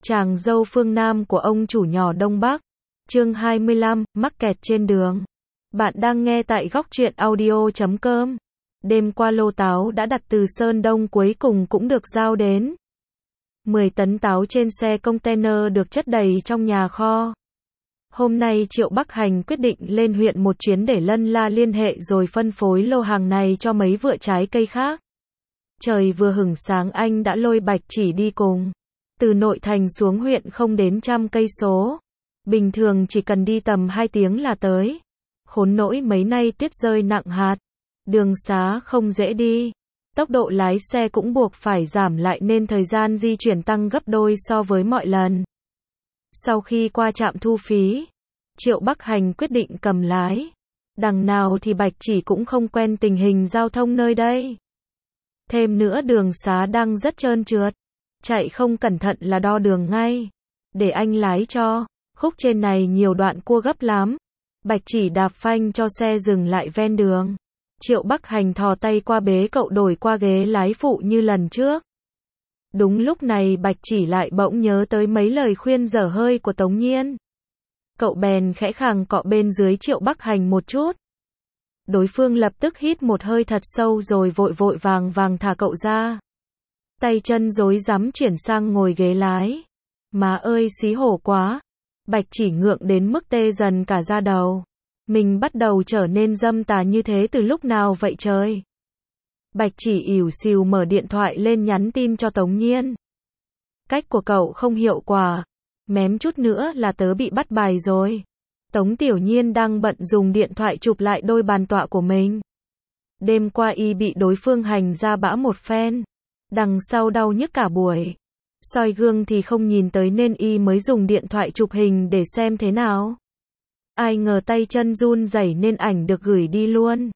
Chàng dâu phương Nam của ông chủ nhỏ Đông Bắc. Chương 25, mắc kẹt trên đường. Bạn đang nghe tại góc truyện audio.com. Đêm qua lô táo đã đặt từ Sơn Đông cuối cùng cũng được giao đến. 10 tấn táo trên xe container được chất đầy trong nhà kho. Hôm nay Triệu Bắc Hành quyết định lên huyện một chuyến để lân la liên hệ rồi phân phối lô hàng này cho mấy vựa trái cây khác. Trời vừa hửng sáng anh đã lôi Bạch Chỉ đi cùng. Từ nội thành xuống huyện không đến 100 cây số. Bình thường chỉ cần đi tầm 2 tiếng là tới. Khốn nỗi mấy nay tuyết rơi nặng hạt. Đường xá không dễ đi. Tốc độ lái xe cũng buộc phải giảm lại nên thời gian di chuyển tăng gấp đôi so với mọi lần. Sau khi qua trạm thu phí, Triệu Bắc Hành quyết định cầm lái. Đằng nào thì Bạch Chỉ cũng không quen tình hình giao thông nơi đây. Thêm nữa đường xá đang rất trơn trượt. Chạy không cẩn thận là đo đường ngay. Để anh lái cho, khúc trên này nhiều đoạn cua gấp lắm. Bạch Chỉ đạp phanh cho xe dừng lại ven đường. Triệu Bắc Hành thò tay qua bế cậu đổi qua ghế lái phụ như lần trước. Đúng lúc này Bạch Chỉ lại bỗng nhớ tới mấy lời khuyên dở hơi của Tống Nhiên. Cậu bèn khẽ khàng cọ bên dưới Triệu Bắc Hành một chút. Đối phương lập tức hít một hơi thật sâu rồi vội vội vàng thả cậu ra. Tay chân rối rắm chuyển sang ngồi ghế lái. Má ơi xí hổ quá. Bạch Chỉ ngượng đến mức tê dần cả da đầu. Mình bắt đầu trở nên dâm tà như thế từ lúc nào vậy trời? Bạch Chỉ ỉu xìu mở điện thoại lên nhắn tin cho Tống Nhiên. Cách của cậu không hiệu quả. Mém chút nữa là tớ bị bắt bài rồi. Tống Tiểu Nhiên đang bận dùng điện thoại chụp lại đôi bàn tọa của mình. Đêm qua y bị đối phương hành ra bã một phen. Đằng sau đau nhức cả buổi. Soi gương thì không nhìn tới nên y mới dùng điện thoại chụp hình để xem thế nào. Ai ngờ tay chân run rẩy nên ảnh được gửi đi luôn.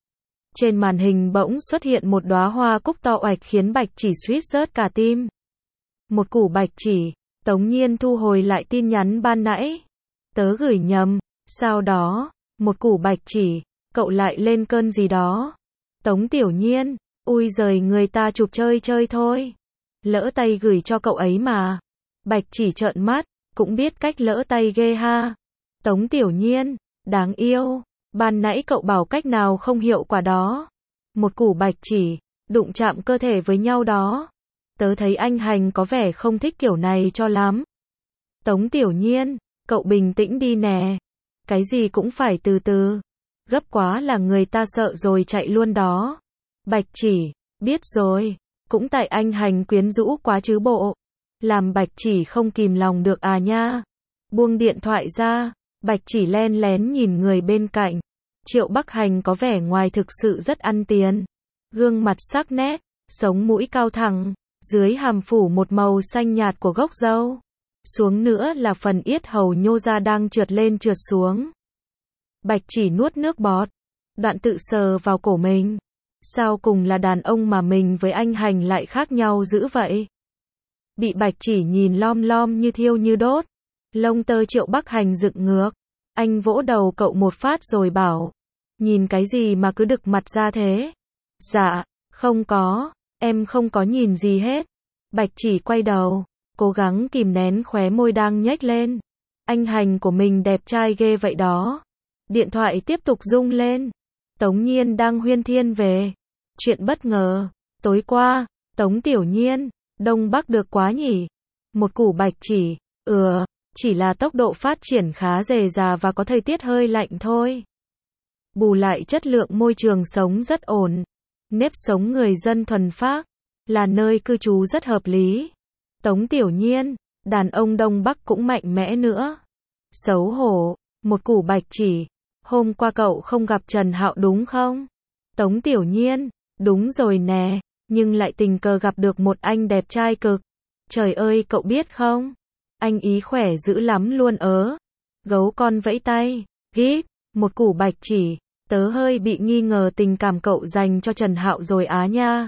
Trên màn hình bỗng xuất hiện một đóa hoa cúc to oạch khiến Bạch Chỉ suýt rớt cả tim. Một củ Bạch Chỉ. Tống Nhiên thu hồi lại tin nhắn ban nãy. Tớ gửi nhầm. Sau đó, một củ Bạch Chỉ. Cậu lại lên cơn gì đó. Tống Tiểu Nhiên. Ui giời, người ta chụp chơi chơi thôi. Lỡ tay gửi cho cậu ấy mà. Bạch Chỉ trợn mắt. Cũng biết cách lỡ tay ghê ha. Tống Tiểu Nhiên. Đáng yêu. Ban nãy cậu bảo cách nào không hiệu quả đó. Một củ Bạch Chỉ. Đụng chạm cơ thể với nhau đó. Tớ thấy anh Hành có vẻ không thích kiểu này cho lắm. Tống Tiểu Nhiên. Cậu bình tĩnh đi nè. Cái gì cũng phải từ từ. Gấp quá là người ta sợ rồi chạy luôn đó. Bạch Chỉ. Biết rồi. Cũng tại anh Hành quyến rũ quá chứ bộ. Làm Bạch Chỉ không kìm lòng được à nha. Buông điện thoại ra. Bạch Chỉ len lén nhìn người bên cạnh. Triệu Bắc Hành có vẻ ngoài thực sự rất ăn tiền. Gương mặt sắc nét. Sống mũi cao thẳng. Dưới hàm phủ một màu xanh nhạt của gốc râu. Xuống nữa là phần yết hầu nhô ra đang trượt lên trượt xuống. Bạch Chỉ nuốt nước bọt. Đoạn tự sờ vào cổ mình. Sao cùng là đàn ông mà mình với anh Hành lại khác nhau dữ vậy? Bị Bạch Chỉ nhìn lom lom như thiêu như đốt. Lông tơ Triệu Bắc Hành dựng ngược. Anh vỗ đầu cậu một phát rồi bảo. Nhìn cái gì mà cứ đực mặt ra thế? Dạ, không có. Em không có nhìn gì hết. Bạch Chỉ quay đầu. Cố gắng kìm nén khóe môi đang nhếch lên. Anh Hành của mình đẹp trai ghê vậy đó. Điện thoại tiếp tục rung lên. Tống Nhiên đang huyên thiên về. Chuyện bất ngờ. Tối qua, Tống Tiểu Nhiên, Đông Bắc được quá nhỉ. Một củ Bạch Chỉ. Chỉ là tốc độ phát triển khá dề dà và có thời tiết hơi lạnh thôi. Bù lại chất lượng môi trường sống rất ổn. Nếp sống người dân thuần phác. Là nơi cư trú rất hợp lý. Tống Tiểu Nhiên, đàn ông Đông Bắc cũng mạnh mẽ nữa. Xấu hổ, một củ Bạch Chỉ. Hôm qua cậu không gặp Trần Hạo đúng không? Tống Tiểu Nhiên, đúng rồi nè, nhưng lại tình cờ gặp được một anh đẹp trai cực. Trời ơi cậu biết không? Anh ý khỏe dữ lắm luôn ớ. Gấu con vẫy tay, gíp, một củ Bạch Chỉ. Tớ hơi bị nghi ngờ tình cảm cậu dành cho Trần Hạo rồi á nha.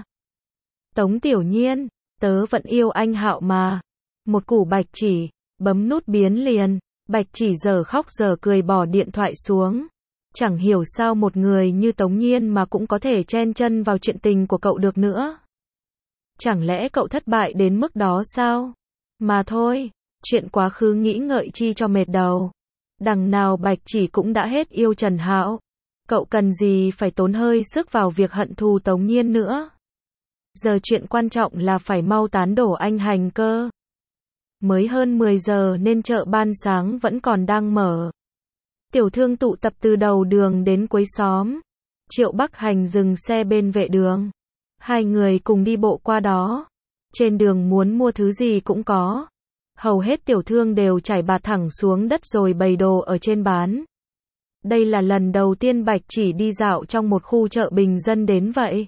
Tống Tiểu Nhiên, tớ vẫn yêu anh Hạo mà. Một củ Bạch Chỉ, bấm nút biến liền. Bạch Chỉ giờ khóc giờ cười bỏ điện thoại xuống. Chẳng hiểu sao một người như Tống Nhiên mà cũng có thể chen chân vào chuyện tình của cậu được nữa. Chẳng lẽ cậu thất bại đến mức đó sao? Mà thôi, Chuyện quá khứ nghĩ ngợi chi cho mệt đầu. Đằng nào Bạch Chỉ cũng đã hết yêu Trần Hạo. Cậu cần gì phải tốn hơi sức vào việc hận thù Tống Nhiên nữa. Giờ chuyện quan trọng là phải mau tán đổ anh Hành cơ. Mới hơn 10 giờ nên chợ ban sáng vẫn còn đang mở. Tiểu thương tụ tập từ đầu đường đến cuối xóm. Triệu Bắc Hành dừng xe bên vệ đường. Hai người cùng đi bộ qua đó. Trên đường muốn mua thứ gì cũng có. Hầu hết tiểu thương đều trải bạt thẳng xuống đất rồi bày đồ ở trên bán. Đây là lần đầu tiên Bạch Chỉ đi dạo trong một khu chợ bình dân đến vậy.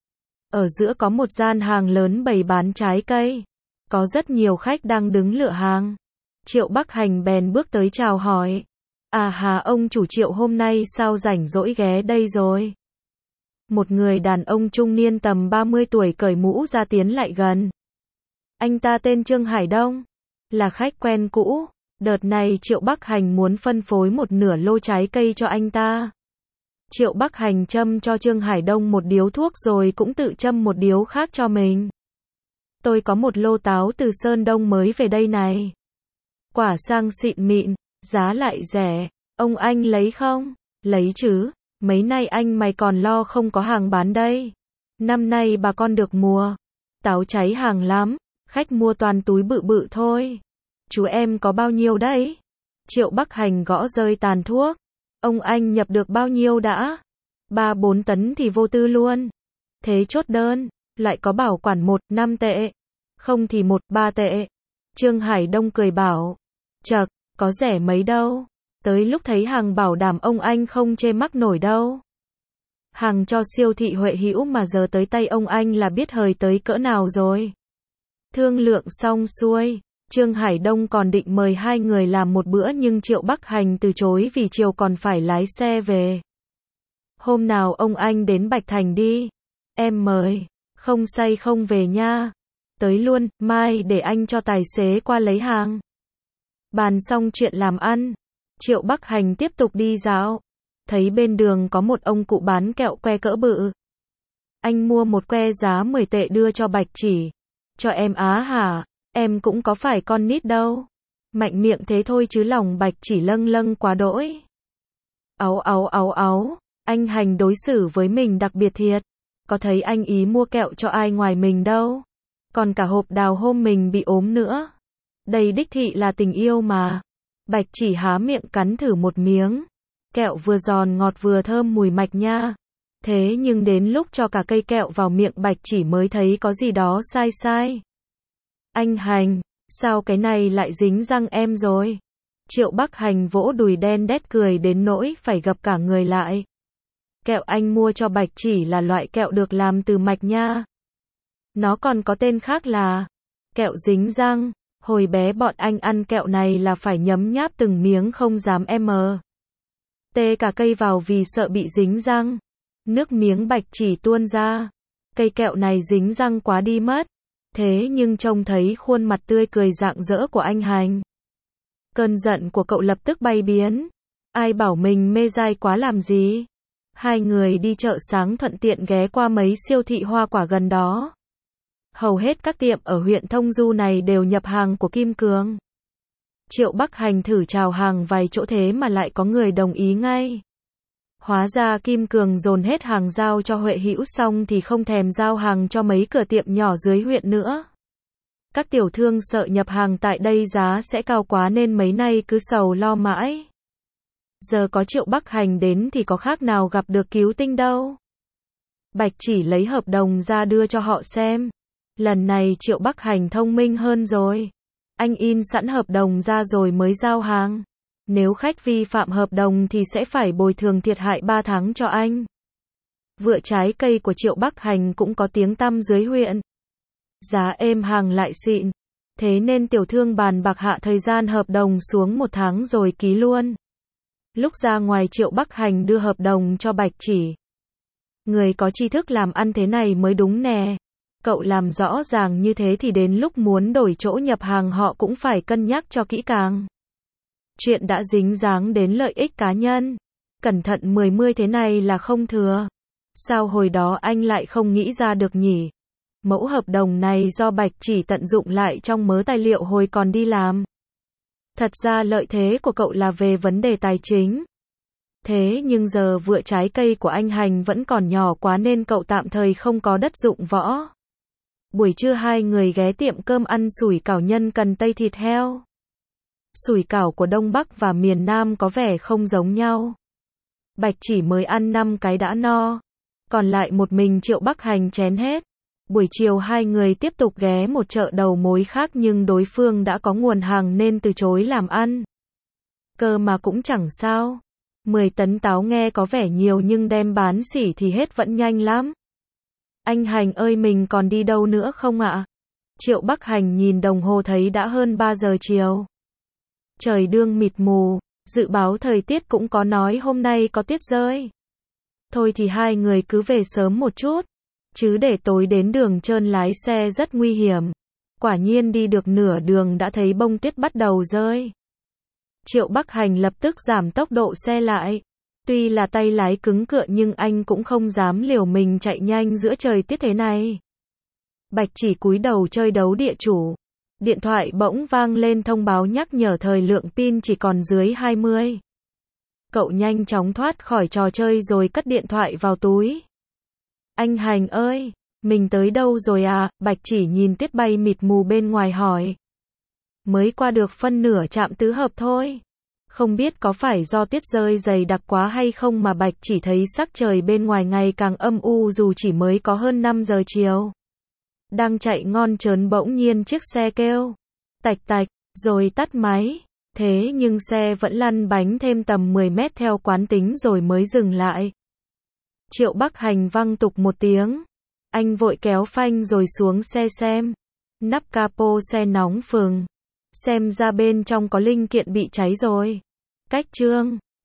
Ở giữa có một gian hàng lớn bày bán trái cây. Có rất nhiều khách đang đứng lựa hàng. Triệu Bắc Hành bèn bước tới chào hỏi. À hà, ông chủ Triệu hôm nay sao rảnh rỗi ghé đây rồi? Một người đàn ông trung niên tầm 30 tuổi cởi mũ ra tiến lại gần. Anh ta tên Trương Hải Đông. Là khách quen cũ. Đợt này Triệu Bắc Hành muốn phân phối một nửa lô trái cây cho anh ta. Triệu Bắc Hành châm cho Trương Hải Đông một điếu thuốc rồi cũng tự châm một điếu khác cho mình. Tôi có một lô táo từ Sơn Đông mới về đây này. Quả sang xịn mịn, giá lại rẻ. Ông anh lấy không? Lấy chứ. Mấy nay anh mày còn lo không có hàng bán đây. Năm nay bà con được mùa. Táo cháy hàng lắm. Khách mua toàn túi bự bự thôi. Chú em có bao nhiêu đấy? Triệu Bắc Hành gõ rơi tàn thuốc. Ông anh nhập được bao nhiêu đã? 3-4 tấn thì vô tư luôn. Thế chốt đơn. Lại có bảo quản 1-5 tệ. Không thì 1-3 tệ. Trương Hải Đông cười bảo. Chậc, có rẻ mấy đâu. Tới lúc thấy hàng bảo đảm ông anh không chê mắc nổi đâu. Hàng cho siêu thị Huệ Hữu mà giờ tới tay ông anh là biết hời tới cỡ nào rồi. Thương lượng xong xuôi. Trương Hải Đông còn định mời hai người làm một bữa nhưng Triệu Bắc Hành từ chối vì chiều còn phải lái xe về. Hôm nào ông anh đến Bạch Thành đi. Em mời. Không say không về nha. Tới luôn, mai để anh cho tài xế qua lấy hàng. Bàn xong chuyện làm ăn. Triệu Bắc Hành tiếp tục đi dạo. Thấy bên đường có một ông cụ bán kẹo que cỡ bự. Anh mua một que giá 10 tệ đưa cho Bạch Chỉ. Cho em á hả? Em cũng có phải con nít đâu. Mạnh miệng thế thôi chứ lòng Bạch Chỉ lâng lâng quá đỗi. Áu. Anh Hành đối xử với mình đặc biệt thiệt. Có thấy anh ý mua kẹo cho ai ngoài mình đâu. Còn cả hộp đào hôm mình bị ốm nữa. Đây đích thị là tình yêu mà. Bạch Chỉ há miệng cắn thử một miếng. Kẹo vừa giòn ngọt vừa thơm mùi mạch nha. Thế nhưng đến lúc cho cả cây kẹo vào miệng Bạch Chỉ mới thấy có gì đó sai. Anh Hành, sao cái này lại dính răng em rồi? Triệu Bắc Hành vỗ đùi đen đét cười đến nỗi phải gập cả người lại. Kẹo anh mua cho Bạch Chỉ là loại kẹo được làm từ mạch nha. Nó còn có tên khác là kẹo dính răng. Hồi bé bọn anh ăn kẹo này là phải nhấm nháp từng miếng không dám tê cả cây vào vì sợ bị dính răng. Nước miếng Bạch Chỉ tuôn ra. Cây kẹo này dính răng quá đi mất. Thế nhưng trông thấy khuôn mặt tươi cười rạng rỡ của anh Hành. Cơn giận của cậu lập tức bay biến. Ai bảo mình mê dai quá làm gì? Hai người đi chợ sáng thuận tiện ghé qua mấy siêu thị hoa quả gần đó. Hầu hết các tiệm ở huyện Thông Du này đều nhập hàng của Kim Cường. Triệu Bắc Hành thử chào hàng vài chỗ thế mà lại có người đồng ý ngay. Hóa ra Kim Cường dồn hết hàng giao cho Huệ Hữu xong thì không thèm giao hàng cho mấy cửa tiệm nhỏ dưới huyện nữa. Các tiểu thương sợ nhập hàng tại đây giá sẽ cao quá nên mấy nay cứ sầu lo mãi. Giờ có Triệu Bắc Hành đến thì có khác nào gặp được cứu tinh đâu. Bạch Chỉ lấy hợp đồng ra đưa cho họ xem. Lần này Triệu Bắc Hành thông minh hơn rồi. Anh in sẵn hợp đồng ra rồi mới giao hàng. Nếu khách vi phạm hợp đồng thì sẽ phải bồi thường thiệt hại 3 tháng cho anh. Vựa trái cây của Triệu Bắc Hành cũng có tiếng tăm dưới huyện. Giá êm hàng lại xịn. Thế nên tiểu thương bàn bạc hạ thời gian hợp đồng xuống 1 tháng rồi ký luôn. Lúc ra ngoài Triệu Bắc Hành đưa hợp đồng cho Bạch Chỉ. Người có tri thức làm ăn thế này mới đúng nè. Cậu làm rõ ràng như thế thì đến lúc muốn đổi chỗ nhập hàng họ cũng phải cân nhắc cho kỹ càng. Chuyện đã dính dáng đến lợi ích cá nhân. Cẩn thận 10 thế này là không thừa. Sao hồi đó anh lại không nghĩ ra được nhỉ? Mẫu hợp đồng này do Bạch Chỉ tận dụng lại trong mớ tài liệu hồi còn đi làm. Thật ra lợi thế của cậu là về vấn đề tài chính. Thế nhưng giờ vựa trái cây của anh Hành vẫn còn nhỏ quá nên cậu tạm thời không có đất dụng võ. Buổi trưa hai người ghé tiệm cơm ăn sủi cảo nhân cần tây thịt heo. Sủi cảo của Đông Bắc và miền Nam có vẻ không giống nhau. Bạch chỉ mới ăn 5 cái đã no. Còn lại một mình Triệu Bắc Hành chén hết. Buổi chiều hai người tiếp tục ghé một chợ đầu mối khác nhưng đối phương đã có nguồn hàng nên từ chối làm ăn. Cơ mà cũng chẳng sao. 10 tấn táo nghe có vẻ nhiều nhưng đem bán xỉ thì hết vẫn nhanh lắm. Anh Hành ơi, mình còn đi đâu nữa không ạ? Triệu Bắc Hành nhìn đồng hồ thấy đã hơn 3 giờ chiều. Trời đương mịt mù, dự báo thời tiết cũng có nói hôm nay có tuyết rơi. Thôi thì hai người cứ về sớm một chút, chứ để tối đến đường trơn lái xe rất nguy hiểm. Quả nhiên đi được nửa đường đã thấy bông tuyết bắt đầu rơi. Triệu Bắc Hành lập tức giảm tốc độ xe lại. Tuy là tay lái cứng cựa nhưng anh cũng không dám liều mình chạy nhanh giữa trời tiết thế này. Bạch chỉ cúi đầu chơi đấu địa chủ. Điện thoại bỗng vang lên thông báo nhắc nhở thời lượng pin chỉ còn dưới 20. Cậu nhanh chóng thoát khỏi trò chơi rồi cất điện thoại vào túi. Anh Hành ơi, mình tới đâu rồi à? Bạch chỉ nhìn tuyết bay mịt mù bên ngoài hỏi. Mới qua được phân nửa trạm tứ hợp thôi. Không biết có phải do tuyết rơi dày đặc quá hay không mà Bạch chỉ thấy sắc trời bên ngoài ngày càng âm u dù chỉ mới có hơn 5 giờ chiều. Đang chạy ngon trớn bỗng nhiên chiếc xe kêu. Tạch tạch, rồi tắt máy. Thế nhưng xe vẫn lăn bánh thêm tầm 10 mét theo quán tính rồi mới dừng lại. Triệu Bắc Hành văng tục một tiếng. Anh vội kéo phanh rồi xuống xe xem. Nắp capo xe nóng phừng. Xem ra bên trong có linh kiện bị cháy rồi. Cách chương